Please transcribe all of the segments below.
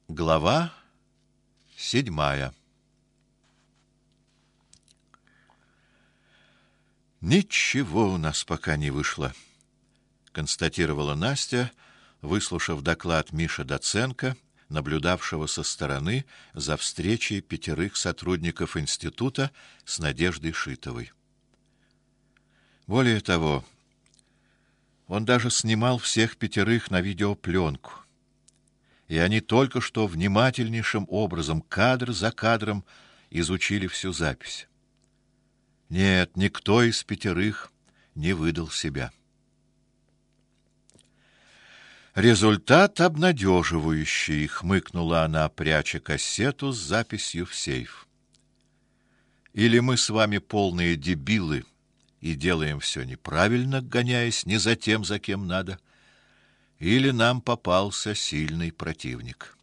Глава 7. Ничего у нас пока не вышло, констатировала Настя, выслушав доклад Миши Доценко, наблюдавшего со стороны за встречей 5 сотрудников института с Надеждой Шитовой. Более того, он даже снимал всех 5 на видеопленку. И они только что внимательнейшим образом, кадр за кадром, изучили всю запись. Нет, никто из 5 не выдал себя. Результат обнадеживающий, хмыкнула она, пряча кассету с записью в сейф. Или мы с вами полные дебилы и делаем все неправильно, гоняясь не за тем, за кем надо, или нам попался сильный противник.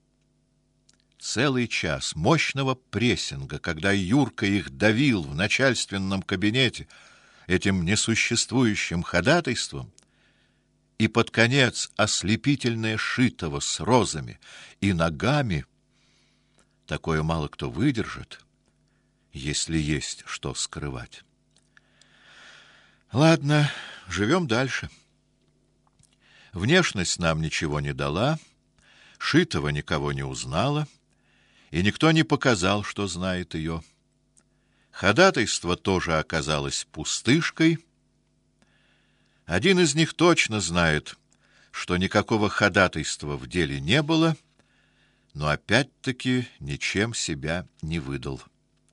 Целый час мощного прессинга, когда Юрка их давил в начальственном кабинете этим несуществующим ходатайством, и под конец ослепительное Шитова с розами и ногами, такое мало кто выдержит, если есть что скрывать. Ладно, живем дальше. Внешность нам ничего не дала, Шитова никого не узнала, и никто не показал, что знает ее. Ходатайство тоже оказалось пустышкой. Один из них точно знает, что никакого ходатайства в деле не было, но опять-таки ничем себя не выдал.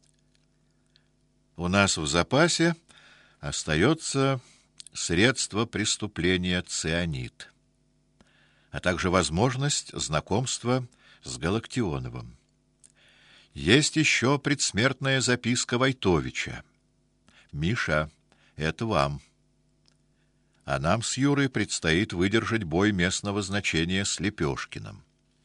У нас в запасе остается средство преступления цианид, а также возможность знакомства с Галактионовым. Есть еще предсмертная записка Войтовича. Миша, это вам. А нам с Юрой предстоит выдержать бой местного значения с Лепешкиным.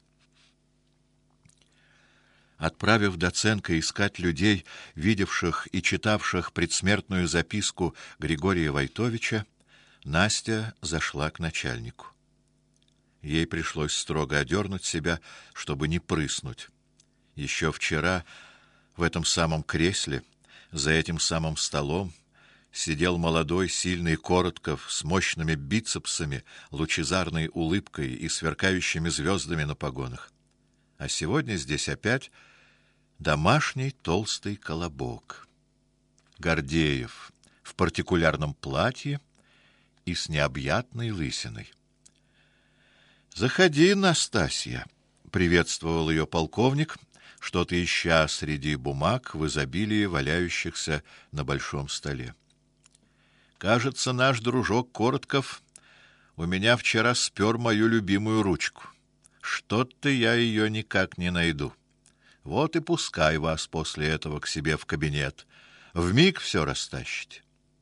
Отправив Доценко искать людей, видевших и читавших предсмертную записку Григория Войтовича, Настя зашла к начальнику. Ей пришлось строго одернуть себя, чтобы не прыснуть. Еще вчера в этом самом кресле, за этим самым столом, сидел молодой, сильный Коротков с мощными бицепсами, лучезарной улыбкой и сверкающими звездами на погонах. А сегодня здесь опять домашний толстый колобок. Гордеев в партикулярном платье и с необъятной лысиной. «Заходи, Настасья», — приветствовал ее полковник, что-то ища среди бумаг в изобилии валяющихся на большом столе. «Кажется, наш дружок Коротков у меня вчера спер мою любимую ручку. Что-то я ее никак не найду. Вот и пускай вас после этого к себе в кабинет. Вмиг все растащите».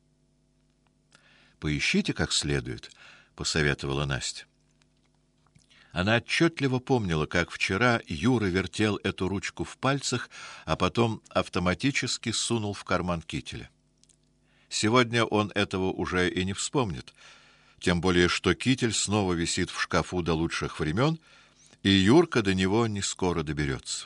«Поищите как следует», — посоветовала Настя. Она отчетливо помнила, как вчера Юра вертел эту ручку в пальцах, а потом автоматически сунул в карман кителя. Сегодня он этого уже и не вспомнит, тем более что китель снова висит в шкафу до лучших времен, и Юрка до него не скоро доберется.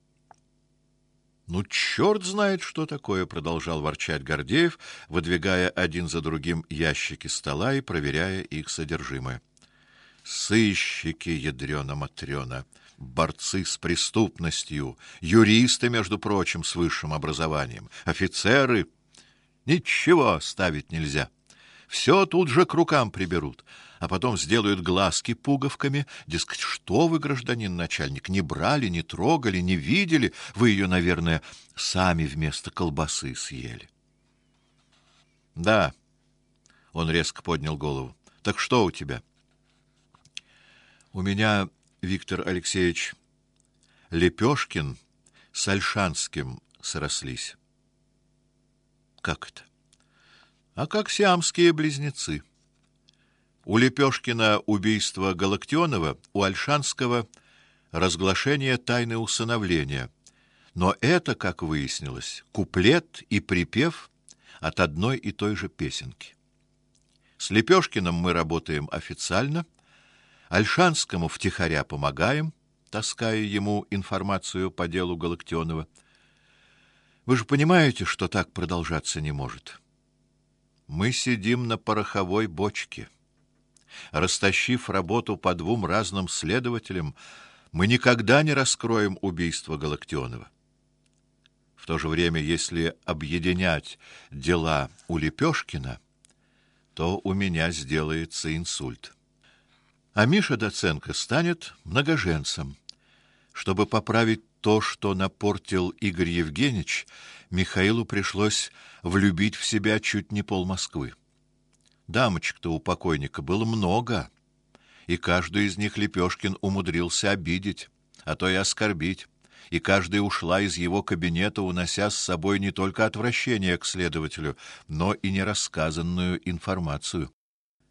«Ну, черт знает, что такое!» — продолжал ворчать Гордеев, выдвигая один за другим ящики стола и проверяя их содержимое. «Сыщики, ядрёна-матрёна, борцы с преступностью, юристы, между прочим, с высшим образованием, офицеры. Ничего оставить нельзя. Все тут же к рукам приберут, а потом сделают глазки пуговками, дескать, что вы, гражданин начальник, не брали, не трогали, не видели, вы ее, наверное, сами вместо колбасы съели». «Да», — он резко поднял голову, — «так что у тебя?» «У меня, Виктор Алексеевич, Лепешкин с Ольшанским срослись». «Как это?» «А как сиамские близнецы. У Лепешкина убийство Галактионова, у Ольшанского разглашение тайны усыновления. Но это, как выяснилось, куплет и припев от одной и той же песенки. С Лепешкиным мы работаем официально, Ольшанскому втихаря помогаем, таская ему информацию по делу Галактионова. Вы же понимаете, что так продолжаться не может. Мы сидим на пороховой бочке. Растащив работу по двум разным следователям, мы никогда не раскроем убийство Галактионова. В то же время, если объединять дела у Лепешкина, то у меня сделается инсульт. А Миша Доценко станет многоженцем. Чтобы поправить то, что напортил Игорь Евгеньевич, Михаилу пришлось влюбить в себя чуть не пол Москвы. Дамочек-то у покойника было много, и каждую из них Лепешкин умудрился обидеть, а то и оскорбить, и каждая ушла из его кабинета, унося с собой не только отвращение к следователю, но и нерассказанную информацию.